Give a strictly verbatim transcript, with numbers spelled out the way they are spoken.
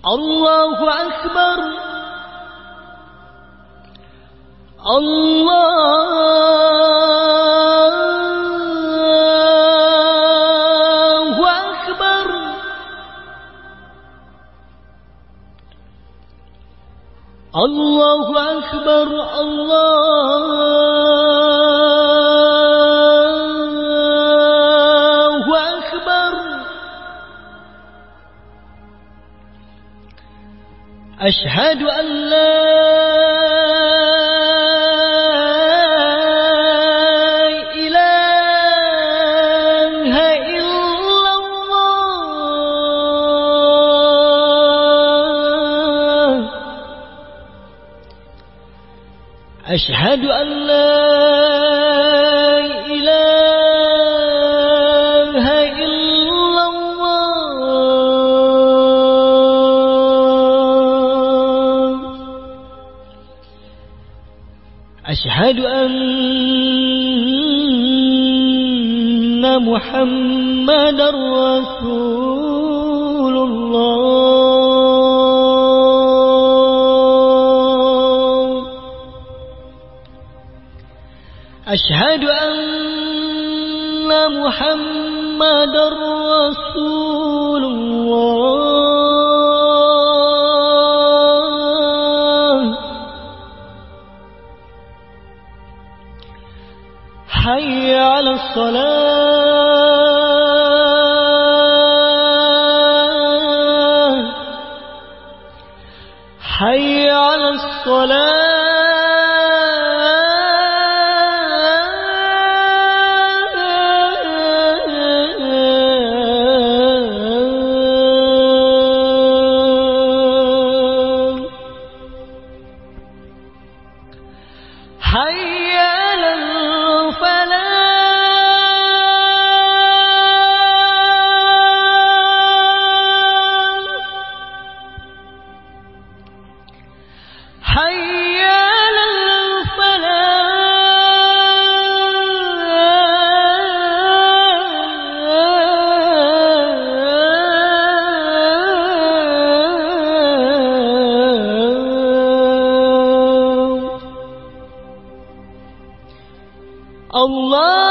الله أكبر الله أكبر الله أكبر الله أكبر أشهد أن لا إله إلا الله أشهد أن لا إله إلا الله أشهد أن محمدا رسول الله أشهد أن محمدا رسول الله حي على الصلاة حي على الصلاة حي على الفلاح حي على الفلاح الله